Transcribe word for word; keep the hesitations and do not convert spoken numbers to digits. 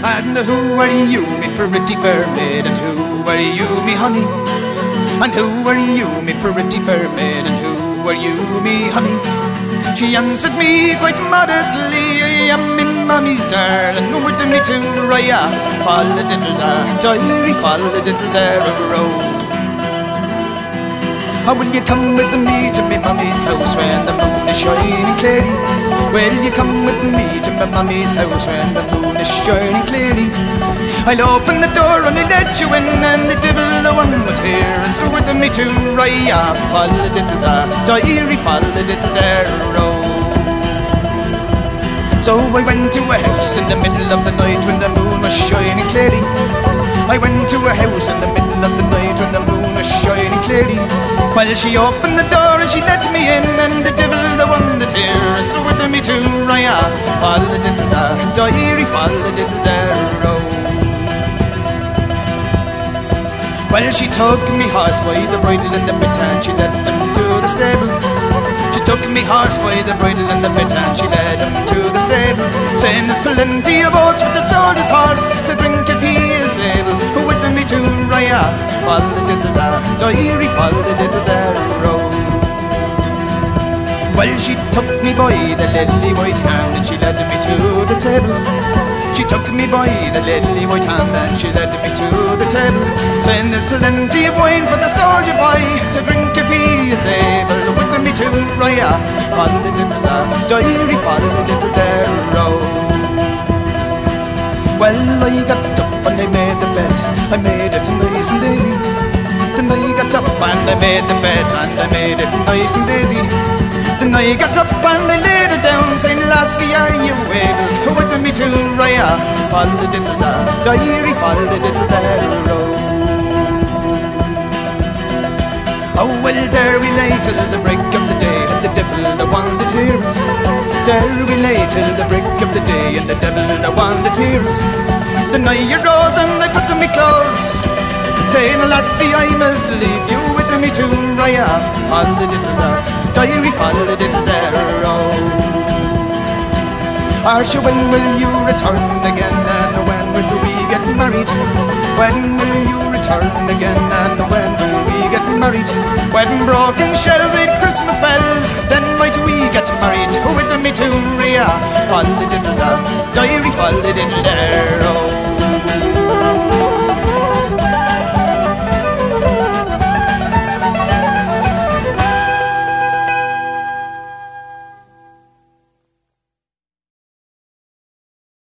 And who are you, me pretty fair maid? And who are you, me honey? And who are you, me pretty fair maid? And who are you, me honey? She answered me quite modestly, I am me mummy's darling. With me to Raya, fall a diddle da, diary, fall a diddle da, row. How will you come with me to me mummy's house when the moon is shining clearly? Will you come with me to my mummy's house when the moon is shining clearly? I'll open the door and I'll let you in, and the devil the one was here. And so with me to Raya, fall a diddle da, diary, fall a diddle da, row. So I went to a house in the middle of the night when the moon was shining clearly. I went to a house in the middle of the night when the moon was shining clearly. Well, she opened the door and she let me in, and the devil the one that here. And so with me to Raya, fall a diddle da, diary, fall a diddle da, row. Well, she took me horse by the bridle and the bit, and she led them to the stable. She took me horse by the bridle and the bit, and she led him to the stable, saying there's plenty of oats with the soldier's horse to drink if he is able. With me to Raya, fall a diddle da, diary, fall a diddle da, row. Well, she took me by the lily white hand and she led me to the table. She took me by the lily white hand and she led me to the table, saying there's plenty of wine for the soldier boy to drink if he is able. With me to Raya, fall a diddle da, diary, fall a diddle da, row. Well, I got up and I made the bed, I made it nice and daisy. Then I got up and I made the bed, and I made it nice and daisy. Then I got up and I laid it down, saying, lassie, are you able? With me to Raya, fall a diddle da, diary, fall a diddle da, row. Oh, well, there we lay till the break of the day, and the devil the one that hears. There we lay till the break of the day, and the devil the one that hears. The night rose and I put on me clothes, saying, lassie, I must leave you. With me to Raya, fall a diddle da, diary, fall a diddle da, row. Arsha, when will you return again, and when will we get married? When will you return again, and when will we get married? When broken shells with Christmas bells, then might we get married. With me to Raya, fall a diddle da, diary, fall a diddle da.